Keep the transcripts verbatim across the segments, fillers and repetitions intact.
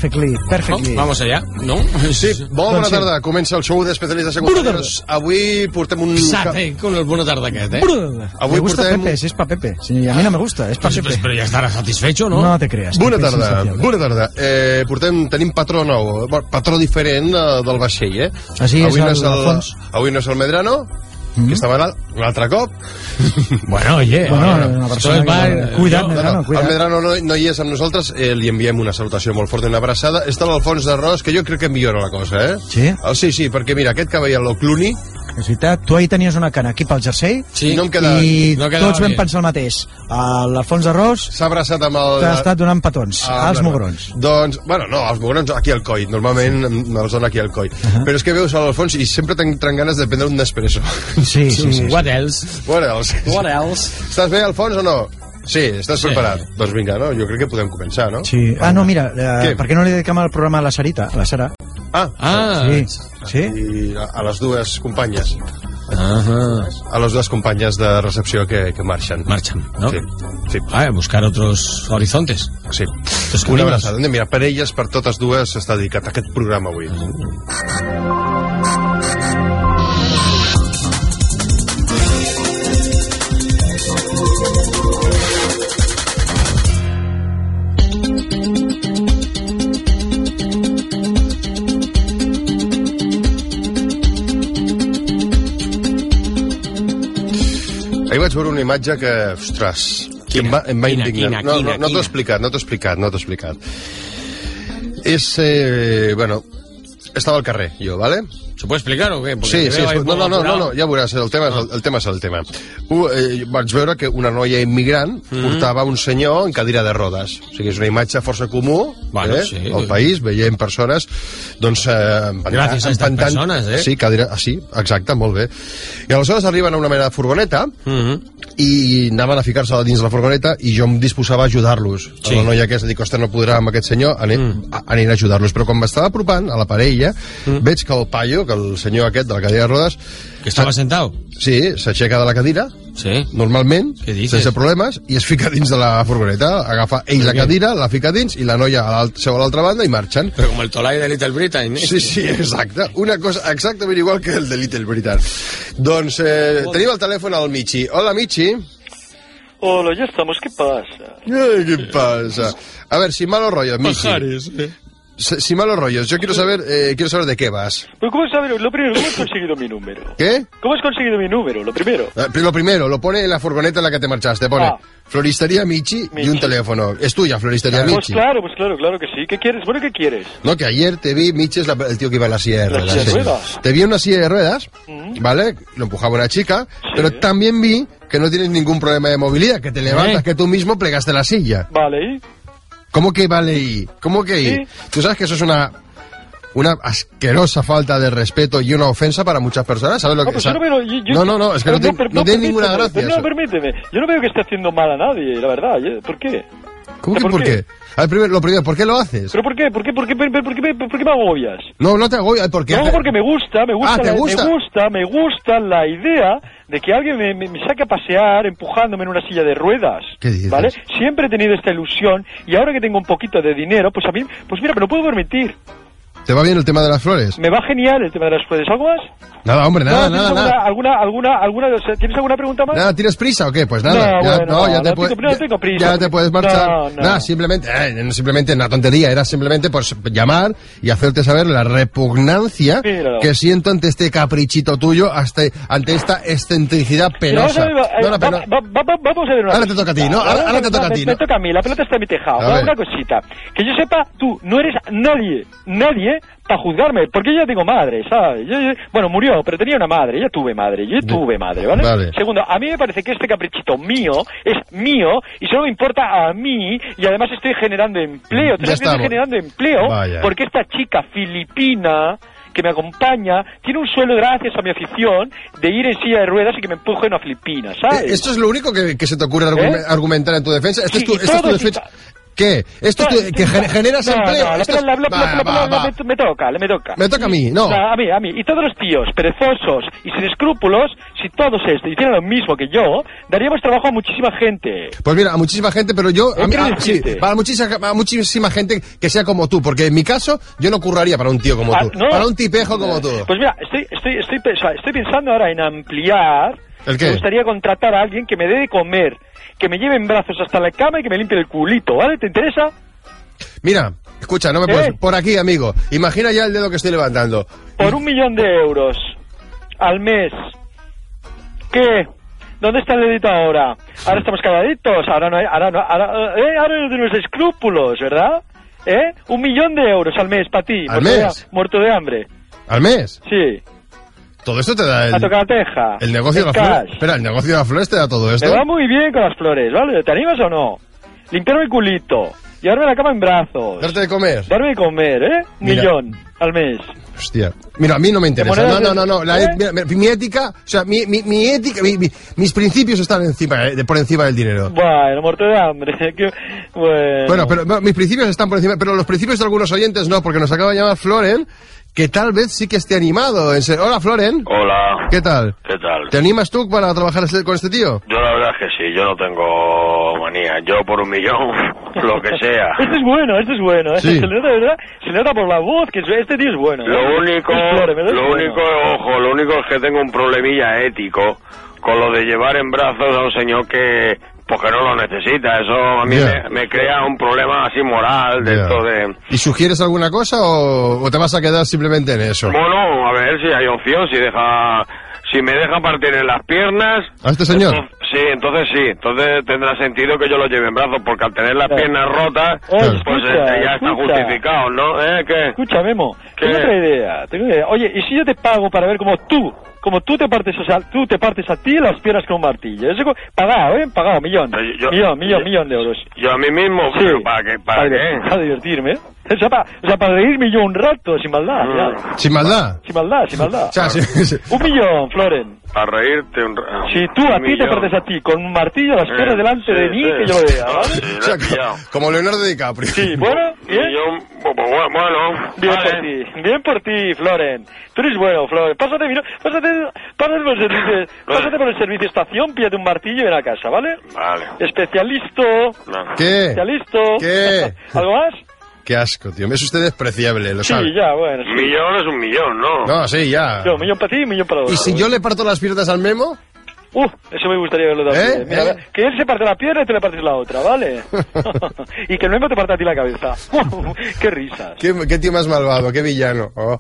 Perfectly, perfectly. Oh, vamos allá, ¿no? Sí, bona Doncs sí. tarda. Comença el show d'especialistes secundaris. Avui portem un... Sate, con el bona tarda aquest, eh? Avui me gusta portem... Pepe, si es pa Pepe. Sí, a mí no me gusta, es pa Pues, Pepe. pues, pero ya estará satisfecho, ¿no? No te creas. Bona Pepe es tarda, insaciable. bona tarda. Eh, portem, tenim patró nou, bueno, patró diferent eh, del vaixell, eh? Així és avui no el és el, Alfons. avui no és el Medrano, Mm. que està malalt, un altre cop. Bueno, oye, Bueno, bueno, una eso persona es que- va- Cuida't, yo- Medrano, el cuida't. Medrano no, no hi és amb nosaltres, eh, li enviem una salutació molt forta i una abraçada. Està l'Alfons d'Arròs, que jo crec que millora la cosa, eh? Sí? El, sí, sí, perquè mira, aquest que veia el Clooney, És veritat, tu ahir tenies una cana aquí pel jersei Sí, no em queda... i no quedava tots vam bé. pensar el mateix. L'Alfons Arròs s'ha abraçat amb el... t'ha estat donant petons, Ah, als bueno. mugrons. Doncs, bueno, no, els mugrons aquí al coll. Normalment sí. me'ls dona aquí al coll. Uh -huh. Però és que veus a l'Alfons i sempre tenc, tenc ganes de prendre un Nespresso. Sí, sí, sí. sí. What else? What else? What else? Estàs bé, Alfons, o no? Sí, estàs Sí. preparat? Doncs vinga, no? Jo crec que podem començar, no? Sí. Ah, no, mira, eh, Què? per què no li dediquem el programa a la Sarita, a la Sara? Ah, Ah, Sí, sí. i a, a les dues companyes. Ajá. A les dues companyes de recepció que, que marxen. Marchan, ¿no? Sí, sí. Ah, buscar otros horizontes. sí. Los Una caminos. abraçada. Mira, per elles, per totes dues, està dedicat a aquest programa avui. Ahir vaig veure una imatge que, ostres, que em va, em va Quina, indignar. quina, no, no, quina, no t'ho he quina. explicat, no t'ho he explicat, no t'ho he explicat. És, eh, bueno, estava al carrer, jo, ¿vale? ¿Se puede explicar o qué? Porque Sí, te sí, veo ahí es, un no, poco no, no, no, apurado. no, ja veuràs, el tema és el, el tema és el tema. Uh, eh, vaig veure que una noia immigrant Mm. portava un senyor en cadira de rodes. O sigui, és una imatge força comú, Bueno, eh, sí. al país, veiem persones, doncs... Eh, empanta- Gràcies a estas empantant- persones, eh? Sí, cadira, ah, sí, exacte, molt bé. I aleshores arriben a una mena de furgoneta, Mhm. i anaven a ficar-se dins la furgoneta i jo em disposava a ajudar-los. Sí. La noia aquesta dic, ostres, no podrà amb aquest senyor, anem, mm. a, aniré a ajudar-los. Però quan m'estava apropant a la parella, mm. veig que el paio, que el senyor aquest de la cadira de rodes, ¿Que estaba sentado? sí, s'aixeca de la cadira, Sí. normalment, Què dices? sense problemes, i es fica dins de la furgoneta, agafa ell la què? cadira, la fica dins, i la noia a l'alt- seu a l'altra banda, i marxen. Pero como el Tolai de Little Britain, ¿eh? Sí, sí, exacte. Una cosa exactament igual que el de Little Britain. Doncs eh, tenim el telèfon al Michi. Hola, Michi. Hola, ya estamos, ¿qué pasa? Ay, ¿qué pasa? A ver, sin malos rollos, Michi. Pajares, eh. S- Sin malos rollos, yo quiero saber, eh, quiero saber de qué vas. Pero ¿cómo sabes? Lo primero, ¿cómo has conseguido mi número? ¿Qué? ¿Cómo has conseguido mi número? Lo primero. Eh, Lo primero, lo pone en la furgoneta en la que te marchaste. Pone Ah. Floristería Michi, y un Michi. teléfono. Es tuya, Floristería Pues Michi. claro, pues claro, claro que sí. ¿Qué quieres? Bueno, ¿qué quieres? No, que ayer te vi, Michi es la- el tío que iba en la silla de La ruedas. silla de sí. ruedas. Te vi en una silla de ruedas, Mm. ¿vale? Lo empujaba una chica, Sí. pero también vi que no tienes ningún problema de movilidad, que te levantas, ¿Eh? que tú mismo plegaste la silla. Vale, ¿y? ¿Cómo que vale y? ¿Cómo que y? Sí. Tú sabes que eso es una una asquerosa falta de respeto y una ofensa para muchas personas. ¿Sabes lo No, que pues sa- yo no veo... yo- yo- no, no, no, es que no, pero tiene- pero no tiene ninguna permíteme, gracia. pero no, eso. permíteme. Yo no veo que esté haciendo mal a nadie, la verdad. ¿eh? ¿Por qué? ¿Cómo que ¿Por por qué? qué? A ver, primero, lo primero, ¿por qué lo haces? ¿Pero por qué? ¿Por qué? ¿Por qué? ¿Por qué, por qué, por qué me agobias? No, no te hago, ¿por qué? No, porque me gusta, me gusta, Ah, ¿te la, gusta? me gusta, me gusta la idea de que alguien me, me, me saque a pasear empujándome en una silla de ruedas. ¿Qué dices? ¿Vale? Siempre he tenido esta ilusión y ahora que tengo un poquito de dinero, pues a mí, pues mira, me lo puedo permitir. ¿Te va bien el tema de las flores? Me va genial el tema de las flores. ¿Algo más? Nada, hombre, nada, ¿tienes nada, alguna, nada. alguna, alguna, alguna, o sea, ¿tienes alguna pregunta más? Nada, ¿tienes prisa o qué? Pues nada, No, ya, bueno, no, ya no, te no puedes, tengo- no tengo prisa. ya te puedes marchar. No, no. Nada, simplemente, eh, no, simplemente una tontería, era simplemente pues llamar y hacerte saber la repugnancia Míralo. que siento ante este caprichito tuyo, hasta, ante esta excentricidad Mira, vamos penosa. a ver, eh, No, no, va- pero- va- va- vamos a ver una Ahora te cosita. toca a ti, ¿no? Ahora- ahora te toca a me- ti, Me ¿no? toca a mí, la pelota está en mi tejado. A Ahora, ver. una cosita. Que yo sepa, tú no eres nadie, nadie para juzgarme, porque yo ya tengo madre, ¿sabes? Yo- yo- bueno, murió, pero tenía una madre, yo tuve madre, yo tuve madre, ¿vale? Vale. Segundo, a mí me parece que este caprichito mío es mío y solo me importa a mí y además estoy generando empleo. ¿Tú Ya sabes que estoy estamos. generando empleo? Vaya. Porque esta chica filipina que me acompaña tiene un sueldo gracias a mi afición de ir en silla de ruedas y que me empuje una filipina, ¿sabes? Eh, ¿Esto es lo único que, que se te ocurre argumen- ¿Eh? argumentar en tu defensa? ¿Esta Sí, es tu, y esta es tu todo, defensa? sí, ¿Qué? ¿Esto te- que gen- generas no, empleo? No, Esto la- es- la- la- Va, la- la- va, la- va. me, me toca, le me toca. Me toca a mí, no. O sea, a mí, a mí. Y todos los tíos perezosos y sin escrúpulos, si todos estos hicieran lo mismo que yo, daríamos trabajo a muchísima gente. Pues mira, a muchísima gente, pero yo... A mí, ¿Qué ah, quieres sí, decirte? para muchísima, a muchísima gente que sea como tú, porque en mi caso yo no curraría para un tío como Ah, tú. no. Para un tipejo como tú. Pues mira, estoy, estoy, estoy, pens- estoy pensando ahora en ampliar. ¿El qué? Me gustaría contratar a alguien que me dé de comer, que me lleve en brazos hasta la cama y que me limpie el culito, ¿vale? ¿Te interesa? Mira, escucha, no me ¿Qué? puedes... Por aquí, amigo. Imagina ya el dedo que estoy levantando. Por un millón de euros al mes. ¿Qué? ¿Dónde está el dedito ahora? Ahora estamos cagaditos, ahora no hay, ahora no, ahora, eh, ahora no tenemos escrúpulos, ¿verdad? ¿Eh? Un millón de euros al mes para ti. ¿Al muerto de- mes? muerto de hambre. ¿Al mes? Sí. Todo esto te da el... A tocar la teja. El negocio de En las flores. cash. Espera, el negocio de las flores te da todo esto. Me va muy bien con las flores, ¿vale? ¿Te animas o no? Limpiarme el culito, llevarme la cama en brazos, Darte de comer. darme de comer, ¿eh? Un Mira. millón al mes. Hostia. Mira, a mí no me interesa. monedas No, no, de- no, no. La ¿Eh? et- mira, mira, mi ética, o sea, mi, mi, mi ética, mi- mi- mis principios están encima, eh, de- por encima del dinero. Bueno, muerto de hambre. que- bueno. Bueno, pero no, mis principios están por encima, pero los principios de algunos oyentes no, porque nos acaba de llamar Floren, que tal vez sí que esté animado. En serio. Hola, Floren. Hola, ¿Qué tal? ¿qué tal? ¿Te animas tú para trabajar este- con este tío? Yo la verdad es que sí, yo no tengo manía. Yo por un millón, lo que sea. Este es bueno, este es bueno. ¿eh? Sí. Se le nota, ¿verdad? Se le nota por la voz que este tío es bueno. ¿eh? Lo único, Es Flores, ¿verdad? lo Es único, bueno. ojo, lo único es que tengo un problemilla ético con lo de llevar en brazos a un señor que, pues que no lo necesita. Eso a mí Ya. me, me crea un problema así moral de Ya. esto de... ¿Y sugieres alguna cosa o, o te vas a quedar simplemente en eso? Bueno, a ver si hay opción, si deja... Si me deja partir en las piernas... ¿A este señor? entonces- sí, entonces sí. Entonces tendrá sentido que yo lo lleve en brazos, porque al tener las Claro. piernas rotas, Oye, pues escucha, eh, ya está escucha. justificado, ¿no? ¿Eh? ¿Qué? Escucha, Memo, ¿Qué? tengo otra idea, tengo una idea. Oye, ¿y si yo te pago para ver cómo tú, como tú te partes, o sea, tú te partes a ti las piernas con un martillo? Eso, co- pagado, ¿eh? Pagado, millón. Pero yo- millón, millón, yo- millón de euros. Yo a mí mismo, Sí. pero ¿para qué? ¿Para para, qué? para divertirme. O sea, para, o sea, para reírme yo un rato, sin maldad, Mm. ya. Sin maldad. Sin maldad, sin maldad. O sea, sí, sí. Un millón, Floren. Para reírte un rato. Si tú a ti te partes a ti con un martillo las piernas Eh, delante sí, de mí, sí. que yo lo vea, ¿vale? Sí, O lo sea, he pillado. co- como Leonardo DiCaprio. Sí, bueno, bien. Y yo, pues, bueno, bueno, Bien vale. por ti, bien por ti, Floren. Tú eres bueno, Floren. Pásate, mira, pásate, pásate por el servicio, pásate por el servicio estación, pídate un martillo y ven a casa, ¿vale? Vale. Especialisto, No. ¿Qué? especialisto. ¿Qué? ¿Algo más? Qué asco, tío. Es usted despreciable, lo Sí, sabe. ya, bueno. Un Sí. millón es un millón, ¿no? No, sí, ya. Yo, un millón para ti y un millón para los ¿Y si yo le parto las piernas al Memo? Uh, eso me gustaría verlo también. ¿Eh? Mira, ¿Eh? a ver, que él se parte la pierna y tú le partes la otra, ¿vale? Y que el memo te parte a ti la cabeza. ¡Qué risas! ¿Qué, qué tío más malvado, qué villano. Oh.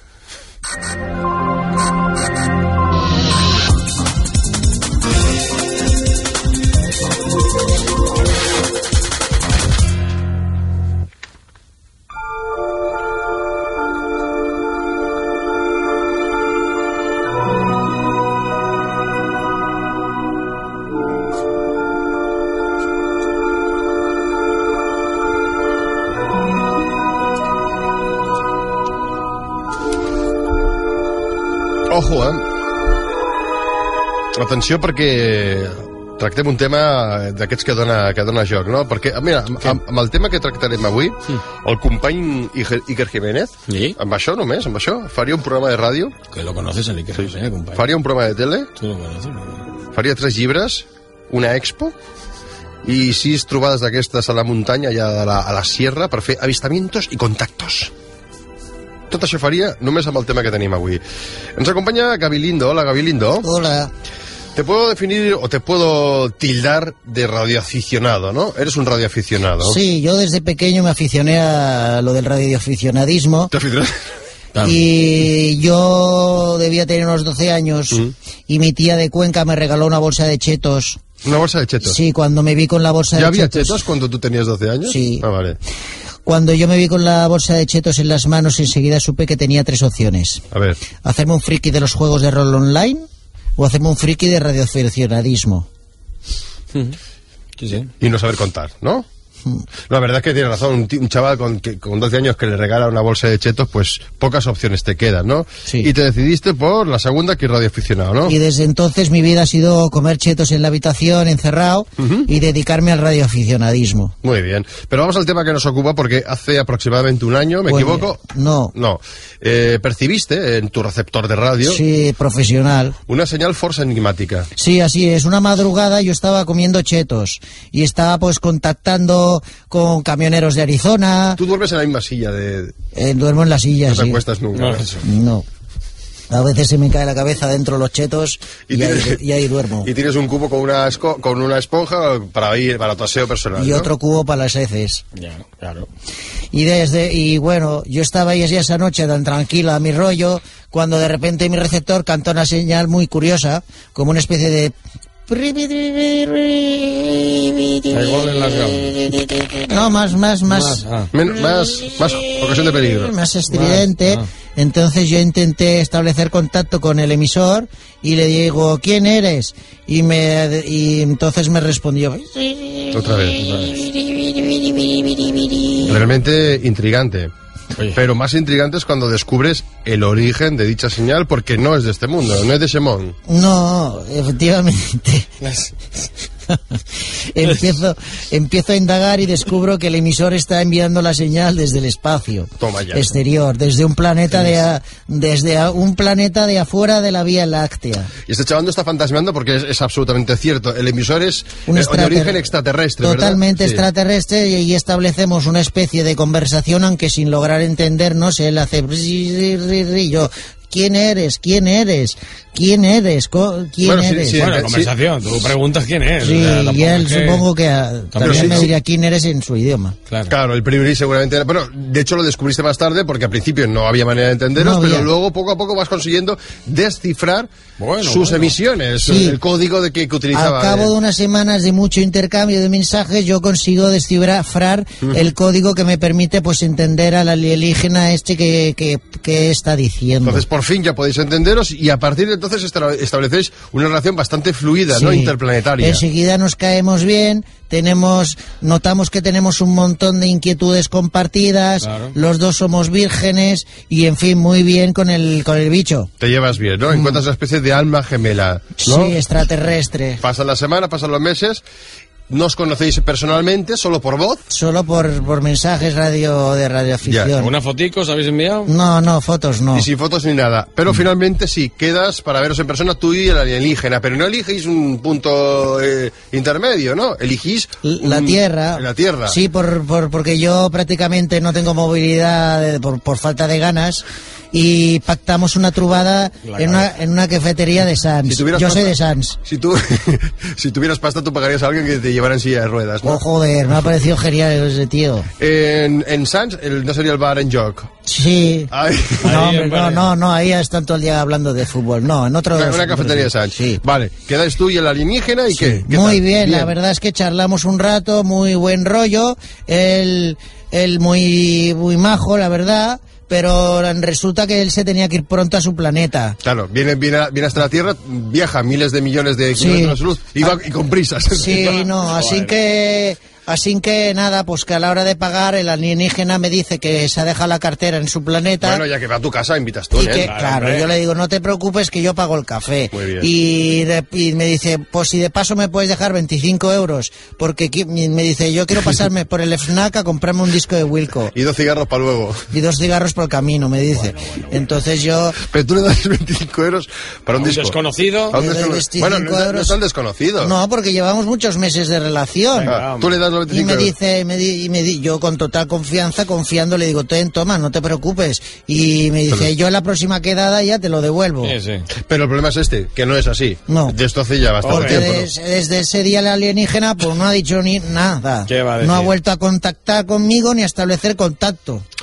Ojo, eh? Atenció perquè tractem un tema d'aquests que dona, que dona joc, no? Perquè, mira, amb, amb el tema que tractarem avui, el company Iker, Iker Jiménez, Sí. amb això només, amb això, faria un programa de ràdio, Que lo conoces, el Iker, sí, compadre. faria un programa de tele, Tú lo conoces, ¿no? faria tres llibres, una expo i sis trobades d'aquestes a la muntanya, allà a la, a la sierra, per fer avistamientos i contactos. Tot això faria només amb el tema que tenim avui. Ens acompanya Gaby Lindo. Hola, Gaby Lindo. Hola. Te puedo definir o te puedo tildar de radioaficionado, ¿no? Eres un radioaficionado. Sí, yo desde pequeño me aficioné a lo del radioaficionadismo. ¿Te aficionas? Claro. Y yo debía tener unos doce años Mm. y mi tía de Cuenca me regaló una bolsa de chetos. Una bolsa de chetos. Sí, cuando me vi con la bolsa ¿Ya de había chetos. chetos cuando tú tenías doce años? Sí. Ah, vale. Cuando yo me vi con la bolsa de chetos en las manos, enseguida supe que tenía tres opciones. A ver. Hacerme un friki de los juegos de rol online o hacerme un friki de radioaficionadismo. Sí, sí. Y no saber contar, ¿no? La verdad es que tiene razón, un, un chaval con, que, con doce años que le regala una bolsa de chetos, pues pocas opciones te quedan, ¿no? Sí. Y te decidiste por la segunda, que es radioaficionado, ¿no? Y desde entonces mi vida ha sido comer chetos en la habitación, encerrado, uh-huh. y dedicarme al radioaficionadismo. Muy bien, pero vamos al tema que nos ocupa, porque hace aproximadamente un año, ¿me Pues, equivoco? No. No. Eh, percibiste en tu receptor de radio... Sí, profesional. Una señal forza enigmática. Sí, así es. Una madrugada yo estaba comiendo chetos y estaba pues contactando con camioneros de Arizona. ¿Tú duermes en la misma silla de...? Eh, duermo en la silla, no te sí. acuestas nunca. No, ¿no? eso. No. A veces se me cae la cabeza dentro los chetos y, y, ahí, y ahí duermo. Y tienes un cubo con una, esco, con una esponja para ir para tu aseo personal, Y ¿no? otro cubo para las heces. Ya, claro. Y desde y bueno, yo estaba ahí así esa noche tan tranquila a mi rollo, cuando de repente mi receptor cantó una señal muy curiosa, como una especie de... Hay gol en las gambas. No, más, más, más... Más, ah. Men- más, más ocasión de peligro. Más estridente. Más, ah. Entonces yo intenté establecer contacto con el emisor y le digo, ¿quién eres? Y me y entonces me respondió, Otra vez, otra vez. Realmente intrigante. Oye. Pero más intrigante es cuando descubres el origen de dicha señal, porque no es de este mundo, no es de Shemón. No, efectivamente. empiezo, empiezo a indagar y descubro que el emisor está enviando la señal desde el espacio Toma ya. exterior, desde un planeta de a, desde a, un planeta de afuera de la Vía Láctea. Y este chaval no está fantaseando, porque es, es absolutamente cierto. El emisor es Un eh, de extrater- origen extraterrestre, ¿verdad? Totalmente Sí. extraterrestre, y, y establecemos una especie de conversación, aunque sin lograr entendernos. Él hace... y yo... ¿Quién eres? ¿Quién eres? ¿Quién eres? Co- ¿Quién Bueno, sí, eres? sí, Bueno, sí. conversación, tú preguntas quién es. Sí, o sea, y tampoco él es que- supongo que ah, también sí, me sí. diría quién eres en su idioma. Claro. Claro, el priori seguramente era... Bueno, de hecho lo descubriste más tarde, porque al principio no había manera de entenderos, No pero había. luego poco a poco vas consiguiendo descifrar Bueno, sus bueno. emisiones, Sí. el código de que, que utilizaba. Al cabo eh. de unas semanas de mucho intercambio de mensajes, yo consigo descifrar el código que me permite pues entender al alienígena este que, que, que está diciendo. Entonces, por fin ya podéis entenderos, y a partir de entonces estra- establecéis una relación bastante fluida, ¿no? Sí. Interplanetaria. Enseguida nos caemos bien, tenemos, notamos que tenemos un montón de inquietudes compartidas, Claro. los dos somos vírgenes y en fin, muy bien con el, con el bicho. Te llevas bien, ¿no? Encuentras una especie de alma gemela, ¿no? Sí, extraterrestre. Pasan la semana, pasan los meses, no os conocéis personalmente, solo por voz. Solo por, por mensajes radio de radioafición. ¿Una fotico os habéis enviado? No, no, fotos no. Y sin fotos ni nada. Pero finalmente sí, quedas para veros en persona tú y el alienígena. Pero no elegís un punto eh, intermedio, ¿no? Elegís La un- Tierra. La Tierra. Sí, por, por, porque yo prácticamente no tengo movilidad eh, por, por falta de ganas. Y pactamos una trubada La en una, en una cafetería de Sans. Si tuvieras Yo pasta- soy de Sans. Si tú, si tuvieras pasta, tú pagarías a alguien que te llevara en silla de ruedas, ¿no? Oh, joder, me ha parecido genial ese tío. En, en Sans, el, no sería el bar en Jock. Sí. Ay, No, Ahí, hombre, hombre. no, no, no, ahí están todo el día hablando de fútbol. No, en otro... una, una cafetería de Sans. Sí. Vale, quedáis tú y el alienígena y qué. ¿Qué Muy tal? bien, la verdad es que charlamos un rato, muy buen rollo, él, él muy, muy majo, la verdad, pero resulta que él se tenía que ir pronto a su planeta. Claro, viene, viene, viene hasta la Tierra, viaja miles de millones de Sí. kilómetros de luz y, va, y con prisas. Sí, no, así que... Así que nada, pues que a la hora de pagar el alienígena me dice que se ha dejado la cartera en su planeta. Bueno, ya que va a tu casa, invitas tú, Y ¿eh? que, Claro, claro, hombre. yo le digo, no te preocupes que yo pago el café. Muy bien. Y, de- y me dice, pues si de paso me puedes dejar veinticinco euros, porque qui- me dice, yo quiero pasarme por el FNAC a comprarme un disco de Wilco. Y dos cigarros para luego. Y dos cigarros por el camino, me dice. Entonces yo... Pero tú le das veinticinco euros para un ¿A un disco. desconocido? A un Le doy descono- veinticinco Bueno, no, es- no euros. es tan desconocido. No, porque llevamos muchos meses de relación. Venga. Ah, tú le das los Y veinticinco me euros. dice, me di- y me di- yo con total confianza, confiando, le digo, ten, toma, no te preocupes. Y me dice, Pero- yo en la próxima quedada ya te lo devuelvo. Sí, sí. Pero el problema es este, que no es así. No. De esto hace ya bastante Porque tiempo, ¿no? des- desde ese día el alienígena pues no ha dicho ni nada. ¿Qué va a No ha decir? vuelto a contactar conmigo ni a establecer contacto.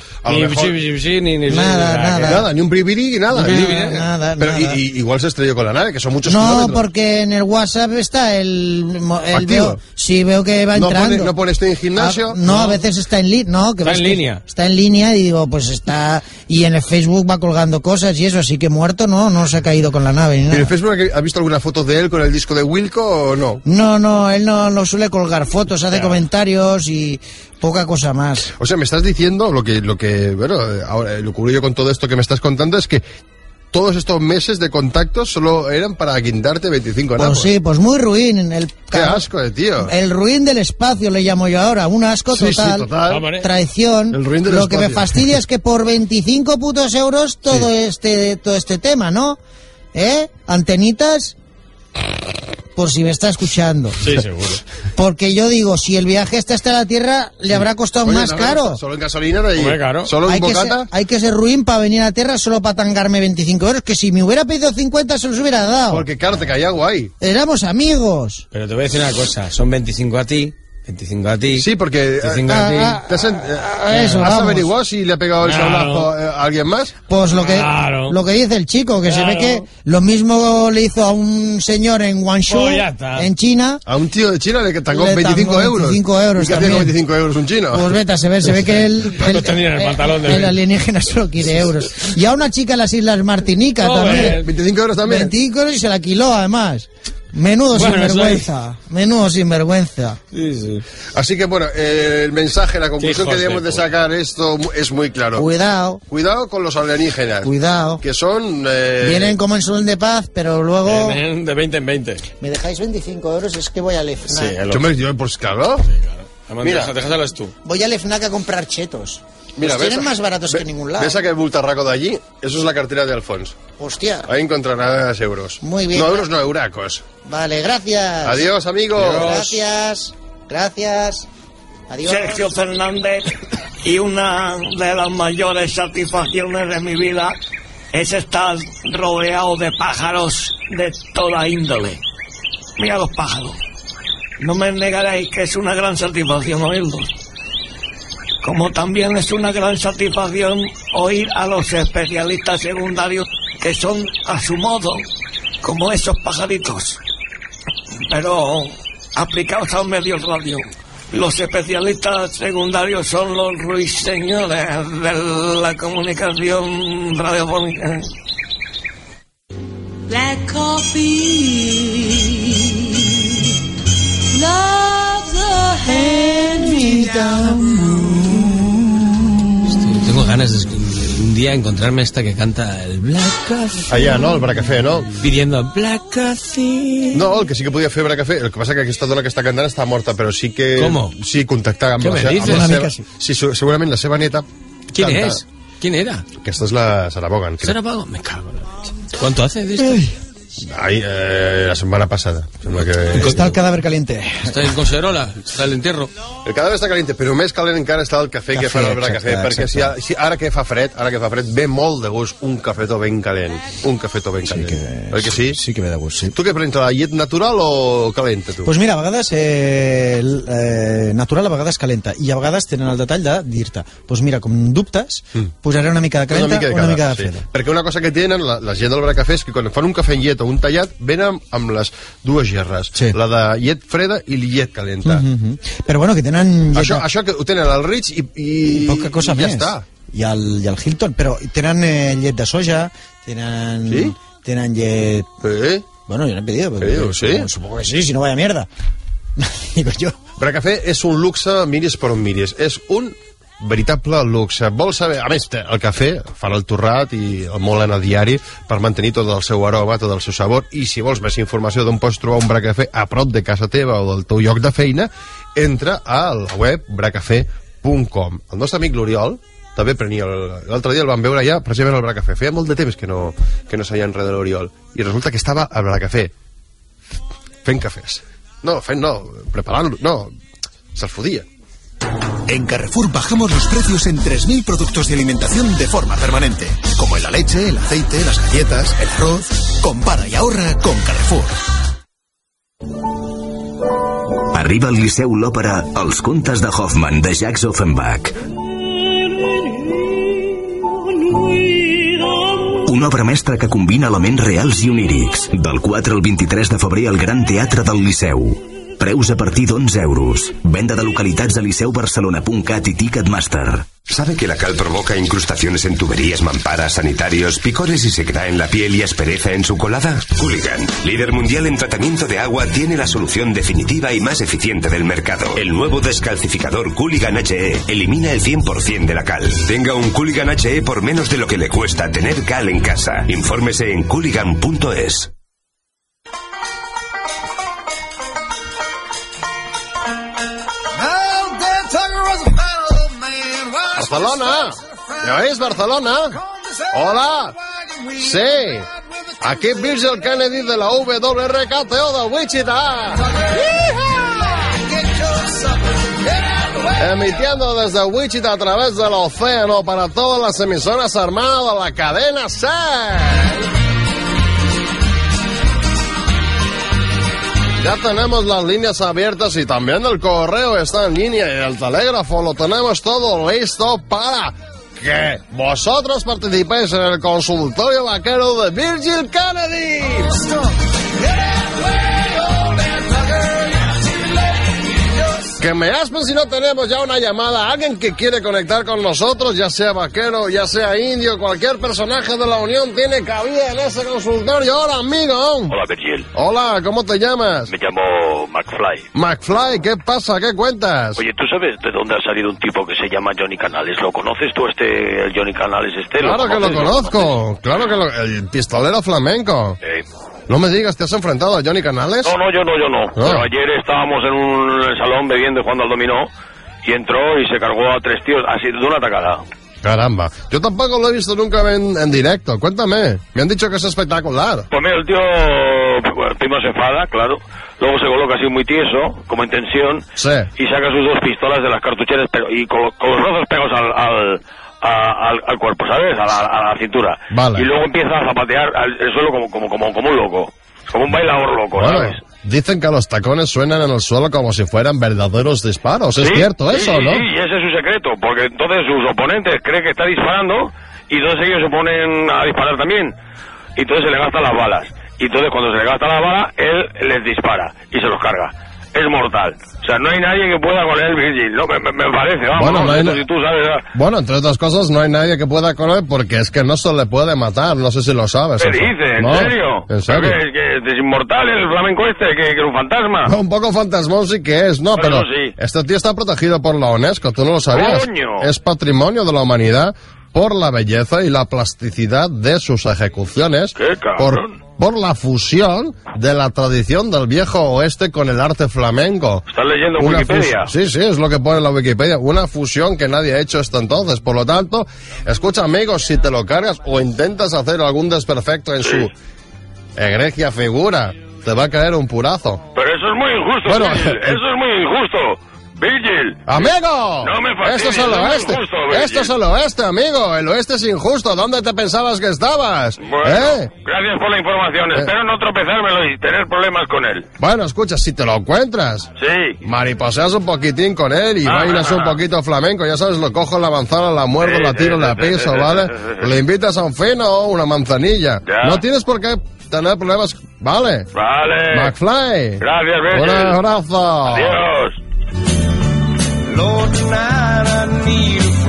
a lo Ni mejor... sí, sí, sí, ni, ni Nada, sí, nada. que- Nada, ni un bribiri, nada. Nada, ni- nada, Pero nada. y- y- igual se estrelló con la nave, que son muchos No, kilómetros. porque en el WhatsApp está el... el Activo. veo, sí, veo que va No entrando. pone, no pone estoy en gimnasio. Ah, no, a veces está en línea. No, que Está ves en que línea. Está en línea y digo, pues está... Y en el Facebook va colgando cosas y eso, así que muerto no, no se ha caído con la nave ni ¿En nada. el Facebook ha visto alguna foto de él con el disco de Wilco o no? No, no, él no, no suele colgar fotos, hace comentarios y poca cosa más. O sea, me estás diciendo lo que, lo que, bueno, eh, ahora eh, lo que yo con todo esto que me estás contando es que todos estos meses de contactos solo eran para guindarte veinticinco Pues napos. sí, pues muy ruin. El, Qué asco de tío. El ruin del espacio le llamo yo ahora, un asco Sí, sí, total. total. Hombre. Traición. El ruin del Lo que me espacio. fastidia es que por veinticinco putos euros todo este todo este tema, ¿no? ¿Eh? Antenitas, por si me está escuchando. Sí, seguro. Porque yo digo, si el viaje este hasta la Tierra le habrá costado Oye, más no, caro. Solo en gasolina y Hombre, claro. solo en Hay que, ser, bocata. hay que ser ruin para venir a la Tierra solo para tangarme veinticinco euros, que si me hubiera pedido cincuenta se los hubiera dado. Porque claro, te caía guay. Éramos amigos. Pero te voy a decir una cosa, son veinticinco a ti, veinticinco a ti. Sí, porque... eh, veinticinco a ti. Ah, ¿te has, en- ah, eh, eso, ¿has vamos. averiguado si le ha pegado el Claro. sablazo eh, a alguien más? Pues lo que, Claro. lo que dice el chico, que se ve Claro. que lo mismo le hizo a un señor en Guangzhou, Pues ya está. en China. A un tío de China le tangó Le veinticinco tangó euros. veinticinco euros ¿Y qué hacía con también. veinticinco euros un chino? Pues vete a saber, se ve que el, ¿Cuántos tenía en el pantalón de- el alienígena solo quiere euros. Y a una chica en las Islas Martinica Joder. también. veinticinco euros también. veinticinco euros y se la quiló además. Menudo Bueno, sinvergüenza. Menudo sinvergüenza. Sí, sí. Así que bueno, eh, el mensaje, la conclusión Hijos que debemos de de puta. sacar esto mu- es muy claro. Cuidado, Cuidado con los alienígenas. cuidado. Que son... eh, Vienen como en son de paz, pero luego... Vienen de veinte en veinte. ¿Me dejáis veinticinco euros? Es que voy al FNAC. Sí, el Yo me- yo, pues claro. Además, Mira. deja- déjaselas tú. Voy al FNAC a comprar chetos. Mira, Los ves- tienen más baratos ve- que en ningún lado. ¿Ves aquel bultarraco de allí? Eso es la cartera de Alfons. Hostia. Ahí encontrarás euros. Muy bien. No euros, no euracos. Vale, gracias. Adiós, amigos. Gracias. Gracias. Adiós. Sergio Fernández, y una de las mayores satisfacciones de mi vida es estar rodeado de pájaros de toda índole. Mira los pájaros. No me negaréis que es una gran satisfacción oírlos. Como también es una gran satisfacción oír a los especialistas secundarios que son a su modo como esos pajaritos, pero aplicados a un medio radio. Los especialistas secundarios son los ruiseñores de la comunicación radiofónica. Black coffee, love the hand-me-down. Estoy- Tengo ganas de de un día encontrarme esta que canta el Black Coffee. Allà, no? El Bracafé, no? Pidiendo Black Coffee. No, el que sí que podia fer Bracafé. El que passa que aquesta dona que està cantant està morta, però sí que... ¿Cómo? Sí, contactar amb, ¿Qué la, me seva, dices? amb la Una seva... mica sí. Sí, su- segurament la seva neta... ¿Quién canta. es? ¿Quién era? Aquesta és la Sarah Vaughan. crec. ¿Sarah Vaughan? Me cago en la leche. ¿Cuánto hace de esto? Ai, eh, la setmana passada. Sembla que... Está el cadáver caliente. Está en Conserola, está el entierro. El cadàver està calent, però més calent encara està el cafè, Cafè, que fa el Bracafé, exacte, perquè si, si ara que fa fred, ara que fa fred, ve molt de gust un cafetó ben calent. Un cafetó ben calent. Oi que sí? Sí que ve de gust, sí. Tu què prens, la llet natural o calenta, tu? Pues mira, a vegades eh, l- eh, natural, a vegades calenta, i a vegades tenen el detall de dir-te, pues mira, com dubtes, posaré una mica de calenta, una mica de, una cada, mica de sí. freda. Perquè una cosa que tenen la, la gent del Bracafé és que quan fan un cafè en llet o un tallat venen amb les dues gerres, Sí. la de llet freda i llet calenta. Mm -hmm. Però bueno, que tenen... Això, llet- això que ho tenen al Ritz i, i, poca cosa i ja més. està. I al, i al Hilton, però tenen eh, llet de soja, tenen... Sí? Tenen llet... Eh? Bueno, yo no he pedido. Pero, ¿Sí? ¿O sí? Supongo, supongo que sí, si no vaya mierda. Digo yo. Bracafé és un luxe, miris per on miris. És un veritable luxe. Vols saber... A més, té el cafè, fan el torrat i el molen a diari per mantenir tot el seu aroma, tot el seu sabor, i si vols més informació d'on pots trobar un Bracafé a prop de casa teva o del teu lloc de feina, entra a la web bracafé punt com. El nostre amic l'Oriol també prenia... el- L'altre dia el vam veure allà, precisament al Bracafé. Feia molt de temps que no, que no sabia res de l'Oriol. I resulta que estava al Bracafé fent cafès. No, fent no, preparant-lo, no, se'ls fodia. En Carrefour bajamos los precios en tres mil productos de alimentación de forma permanente, como en la leche, el aceite, las galletas, el arroz. Compara y ahorra con Carrefour. Arriba al Liceu l'òpera Els contes de Hoffmann, de Jacques Offenbach. una obra mestra que combina elements reals i onírics. Del quatre al vint-i-tres de febrer al Gran Teatre del Liceu. Preus a partir d'onze euros. Venda de localitats a liceu barcelona punt cat i Ticketmaster. ¿Sabe que la cal provoca incrustaciones en tuberías, mamparas, sanitarios, picores y sequedad en la piel y aspereza en su colada? Cooligan, líder mundial en tratamiento de agua, tiene la solución definitiva y más eficiente del mercado. El nuevo descalcificador Cooligan H E elimina el cien por ciento de la cal. Tenga un Cooligan H E por menos de lo que le cuesta tener cal en casa. Infórmese en cooligan punto es. Barcelona, ¿me oís, Barcelona? Hola, sí, aquí Virgil Kennedy de la W R K T O de Wichita. Emitiendo desde Wichita a través del océano para todas las emisoras armadas de la cadena C. Ya tenemos las líneas abiertas y también el correo está en línea y el telégrafo lo tenemos todo listo para que vosotros participéis en el consultorio vaquero de Virgil Kennedy. Que me aspen si no tenemos ya una llamada. Alguien que quiere conectar con nosotros, ya sea vaquero, ya sea indio, cualquier personaje de la Unión tiene cabida en ese consultorio. Hola, amigo. Hola, Virgil. Hola, ¿cómo te llamas? Me llamo McFly. McFly, ¿qué pasa? ¿Qué cuentas? Oye, ¿tú sabes de dónde ha salido un tipo que se llama Johnny Canales? ¿Lo conoces tú, este, el Johnny Canales este? Claro que lo conozco, claro que lo... El pistolero flamenco. Eh. No me digas, ¿te has enfrentado a Johnny Canales? No, no, yo no, yo no. Ah. Pero ayer estábamos en un salón bebiendo y jugando al dominó y entró y se cargó a tres tíos así de una tacada. Caramba, yo tampoco lo he visto nunca en, en directo. Cuéntame, me han dicho que es espectacular. Pues mira, el tío, bueno, primero se enfada, claro. Luego se coloca así muy tieso, como en tensión. Sí. Y saca sus dos pistolas de las cartucheras pero, y con, con los brazos pegados al... al A, al, al cuerpo, ¿sabes? A la, a la cintura. Vale. Y luego empieza a zapatear al, el suelo como, como, como, como un loco. Como un bailador loco, bueno, ¿sabes? Dicen que los tacones suenan en el suelo como si fueran verdaderos disparos. ¿Es ¿Sí? cierto sí, eso, sí, no? Sí, y ese es su secreto. Porque entonces sus oponentes creen que está disparando y entonces ellos se ponen a disparar también. Y entonces se le gastan las balas. Y entonces cuando se le gastan las balas, él les dispara y se los carga. Es mortal. O sea, no hay nadie que pueda con él, Virgil. No, me, me, me parece, vamos. Bueno, no hay no, na- si tú sabes, ¿verdad? Bueno, entre otras cosas, no hay nadie que pueda con él porque es que no se le puede matar. No sé si lo sabes. ¿Qué dices? ¿En ¿No? serio? ¿En serio? ¿Que, que es inmortal el flamenco este? ¿Que, que es un fantasma? No, un poco fantasmón sí que es, no, Bueno, pero sí. este tío está protegido por la UNESCO, ¿tú no lo sabías? ¡Coño! Es patrimonio de la humanidad por la belleza y la plasticidad de sus ejecuciones. ¡Qué por, cabrón! por la fusión de la tradición del viejo oeste con el arte flamenco. ¿Estás leyendo Una Wikipedia? fus- Sí, sí, es lo que pone en la Wikipedia. Una fusión que nadie ha hecho hasta entonces. Por lo tanto, escucha, amigos, si te lo cargas o intentas hacer algún desperfecto en su egregia figura, te va a caer un purazo. Pero eso es muy injusto, Bueno, Virgil. Eso es muy injusto. Virgil. ¡Amigo! No me fastidies, Esto es el es muy oeste. injusto, Virgil. Esto es el oeste, amigo. El oeste es injusto. ¿Dónde te pensabas que estabas? Bueno, ¿Eh? gracias por la información. Eh. Espero no tropezármelo y tener problemas con él. Bueno, escucha, si te lo encuentras, Sí. mariposeas un poquitín con él y Ah, bailas ah, un ah. poquito flamenco, ya sabes, lo cojo en la manzana, la muerdo, Sí, la tiro, sí, la sí, piso, sí, ¿vale? sí, sí, sí. Le invitas a un fino o una manzanilla. Ya. No tienes por qué tener problemas, ¿vale? Vale. McFly. Gracias, Virgil. Un abrazo. Adiós. Lord, tonight I need a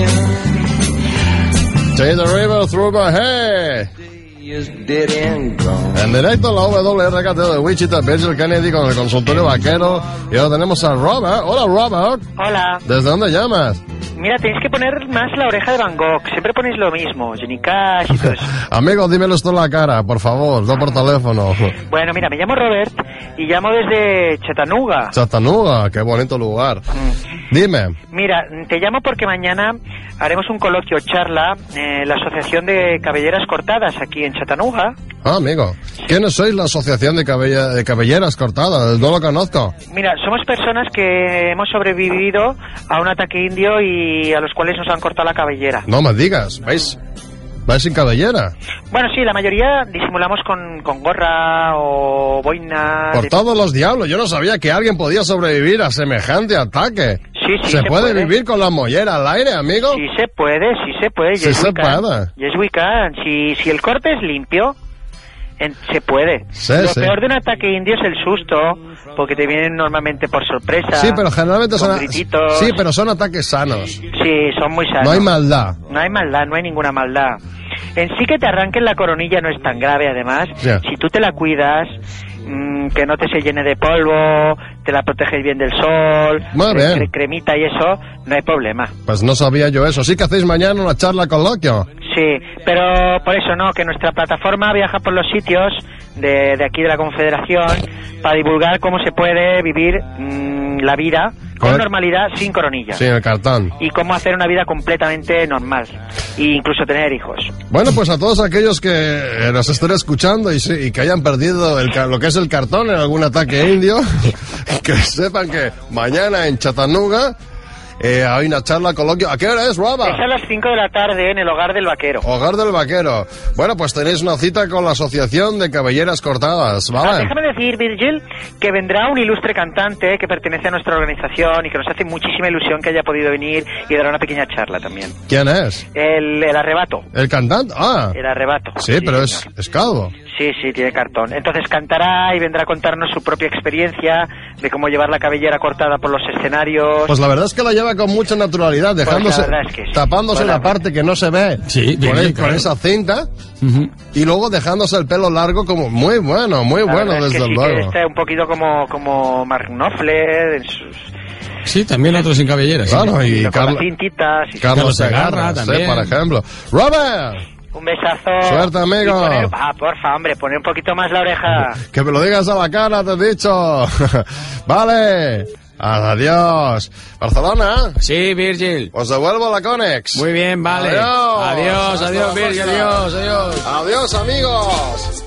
friend. Take the river through my head. Is dead and gone. En directo en la W R K T de Wichita, Virgil Kennedy con el consultorio vaquero. Y ahora tenemos a Robert. Hola, Robert. Hola. ¿Desde dónde llamas? Mira, tenéis que poner más la oreja de Van Gogh. Siempre ponéis lo mismo, Johnny Cash y todo eso. Amigo, dímelo esto en la cara, por favor, no por teléfono. Bueno, mira, me llamo Robert y llamo desde Chattanooga. Chattanooga, qué bonito lugar. Dime. Mira, te llamo porque mañana haremos un coloquio charla en la Asociación de Cabelleras Cortadas aquí en Chattanooga. Ah, amigo. ¿Quiénes sois la Asociación de, Cabella- de Cabelleras Cortadas? No lo conozco. Mira, somos personas que hemos sobrevivido a un ataque indio y a los cuales nos han cortado la cabellera. No me digas, ¿vais, vais sin cabellera? Bueno, sí, la mayoría disimulamos con, con gorra o boina. Por de- todos los diablos, yo no sabía que alguien podía sobrevivir a semejante ataque. Sí, sí, ¿Se, se puede, puede vivir con la mollera al aire, amigo? Sí se puede, sí se puede. Sí se puede. Y es weekend. Si, si el corte es limpio, en- se puede. Sí, Lo sí. peor de un ataque indio es el susto, porque te vienen normalmente por sorpresa. Sí, pero generalmente con son... grititos. Sí, pero son ataques sanos. Sí, son muy sanos. No hay maldad. No hay maldad, no hay ninguna maldad. En sí que te arranquen la coronilla no es tan grave, además. Ya. Si tú te la cuidas, mmm, que no te se llene de polvo, te la proteges bien del sol, Muy cre- bien. cre- cremita y eso, no hay problema. Pues no sabía yo eso. ¿Sí que hacéis mañana una charla coloquio? Sí, pero por eso no, que nuestra plataforma viaja por los sitios de, de aquí de la Confederación para divulgar cómo se puede vivir mmm, la vida con Correcto. normalidad sin coronilla. Sí, en el cartón. Y cómo hacer una vida completamente normal. E incluso tener hijos. Bueno, pues a todos aquellos que eh, nos estén escuchando y, sí, y que hayan perdido el, ca- lo que es el cartón en algún ataque indio, que sepan que mañana en Chattanooga eh, hay una charla coloquio. ¿A qué hora es, Roba? Es a las cinco de la tarde en el Hogar del Vaquero. Hogar del Vaquero. Bueno, pues tenéis una cita con la Asociación de Cabelleras Cortadas, Ah, ¿vale? déjame decir, Virgil, que vendrá un ilustre cantante que pertenece a nuestra organización y que nos hace muchísima ilusión que haya podido venir y dar una pequeña charla también. ¿Quién es? El, el arrebato. ¿El cantante? Ah, El arrebato. sí, pero es, es calvo. Sí, sí, tiene cartón. Entonces cantará y vendrá a contarnos su propia experiencia de cómo llevar la cabellera cortada por los escenarios. Pues la verdad es que la lleva con mucha naturalidad, dejándose, Pues la verdad es que sí. tapándose Bueno, la parte que no se ve Sí, con, bien, el- claro. con esa cinta y luego dejándose el pelo largo como muy bueno, muy la bueno verdad es desde que sí, luego. que está un poquito como, como Mark Knopfler en sus... Sí, también otros sin cabellera. sí. Claro, y con Carla- las cintitas. Y Carlos Carlos Segarra Segarra, sí, también. por ejemplo. Robert, un besazo. Suerte, amigo. Y poner- ah, porfa, hombre, poner un poquito más la oreja. que me lo digas a la cara, te he dicho. Vale, adiós. Barcelona, Sí, Virgil. os devuelvo la Conex. Muy bien, vale. Adiós. Adiós, Hasta adiós, la Virgil, próxima. adiós, adiós. Adiós, amigos.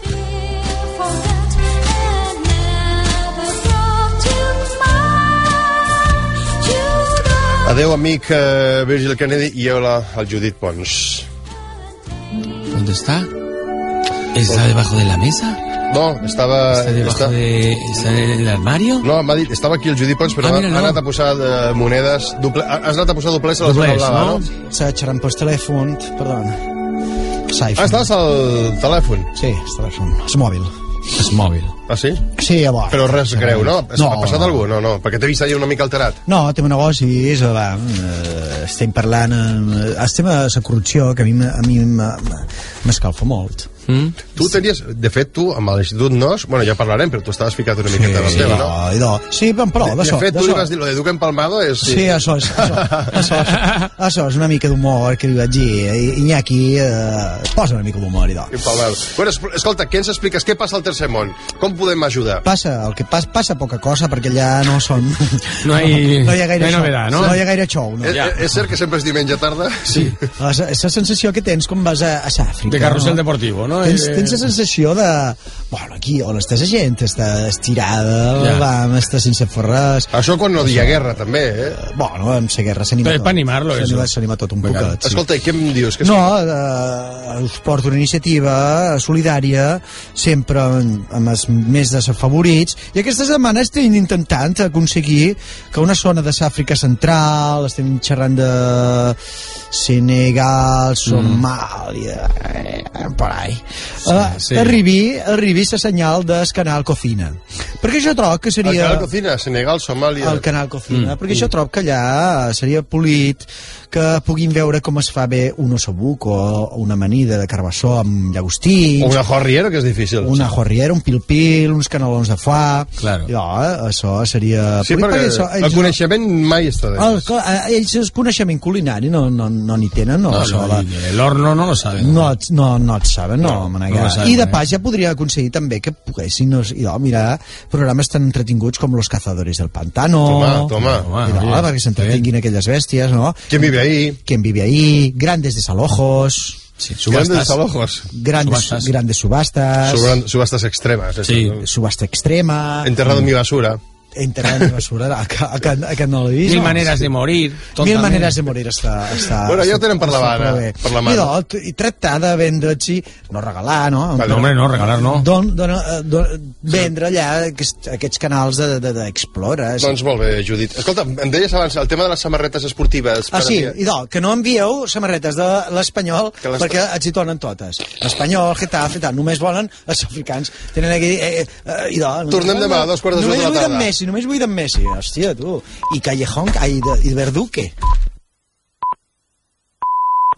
Adeu, amic eh, Virgil Kennedy, y hola al Judit Pons. ¿Dónde está? ¿Está debajo de la mesa? No, estava... ¿Está debajo està- de... ¿Está en el armario? No, m'ha dit, estava aquí el Judit Pons, però Ah, ha, mira, ha no. anat a posar eh, monedes... Duple, ha- has anat a posar doblers a la zona Doblers, blava, no? no? S'ha xerrant pel telèfon, perdona. Ah, estàs al telèfon. Sí, el telèfon. És mòbil. És mòbil. Ah, sí? Sí, ja va. Però res greu, no? No, Ha passat no. algú? No, no, perquè t'he vist ahir una mica alterat. No, tema negocis, va, eh, estem parlant... Eh, el tema de la corrupció, que a mi, m- a mi m- m- m'escalfa molt. Mm? Tu tenies, de fet, tu, amb l'Institut N O S, bueno, ja parlarem, però tu estaves ficat una miqueta en el sí, tema, no? no, i no. Sí, però De, d'això... de fet, tu li d'això. vas dir, lo de Duque Empalmado és... Sí, això és, això, això, és, això és una mica d'humor que li vaig dir. I- Iñaki eh, posa una mica d'humor i do. Empalmado. Bueno, es- escolta, què ens expliques? Què passa al Tercer Món? Com podem ajudar? Passa, el que passa, passa poca cosa perquè allà no són... No hay- no hi ha gaire no hay show. novedad, no? No hi ha gaire show, no? És, és cert que sempre és diumenge tarda? Sí. La, la sensació que tens quan vas a, a Sàfrica. De carrusel no? deportivo, no? Tens, Eh, tens la sensació de... Bueno, aquí on està la gent, està estirada, Ja. va, està sense fer res. Això quan no hi ha guerra, també, eh? Bueno, amb la guerra s'anima Però és tot. per animar-lo, S'anima- eso. S'anima tot un Venga. poquet. Sí. Escolta, i què em dius? Que No, eh, us porto una iniciativa solidària, sempre amb, amb els més desafavorits, i aquesta setmana estem intentant aconseguir que una zona de l'Àfrica Central, estem xerrant de Senegal, Somàlia, eh, por ahí, eh, sí. arribi, arribi la senyal del canal Cocina. Perquè jo trobo que El seria... Canal Cocina, Senegal, Somàlia... El canal Cocina, Mm. perquè jo trobo que allà seria polit que puguin veure com es fa bé un ossobuc o una amanida de carbassó amb llagostins, O una jorriera, que és difícil. una jorriera, un pil-pil, uns canelons de foie. Claro. Jo, eh, això seria... Sí, polit, perquè això, el coneixement mai està de el, més. clar, ells el coneixement culinari no no, no n'hi tenen, no, No, això, no, la- y el horno no lo saben. no, et- no, no et saben, no, No, no, no ho saben, I de eh? pas ja podria aconseguir també que poguessin no, idò, mirar programes tan entretinguts com Los Cazadores del Pantano. Toma, toma. Toma, Idò, oye, perquè s'entretinguin aquelles bèsties, no? ¿Quién vive ahí? Quien vive ahí, grandes desalojos, Sí, Grandes subastas. alojos. grandes Subastas. grandes subastas, Subran- Subastas extremas. eso, Sí. ¿no? subasta extrema, Enterrado en mi basura. internet de basura, aquest no l'he vist. Mil maneres de morir. Mil maneres de morir està... està bueno, ja ho tenen per la està mà, per la mà. I, do, i tractar de vendre'ls, no regalar, no? Vale, no, home, no, regalar no. Don, don, don, vendre allà aquests, aquests canals d'Explora. De, de, doncs molt bé, Judit. Escolta, em deies abans el tema de les samarretes esportives. Ah, sí, i do, que no envieu samarretes de l'Espanyol perquè els hi tornen totes. L'Espanyol, Getafe, tal, només volen els africans. Tenen aquí... Eh, eh, i do, tornem demà a dos quarts de de la tarda. Només vull d'en Messi, només vull d'en Messi, hòstia, tu. I Callejón, i de, i de Verduque.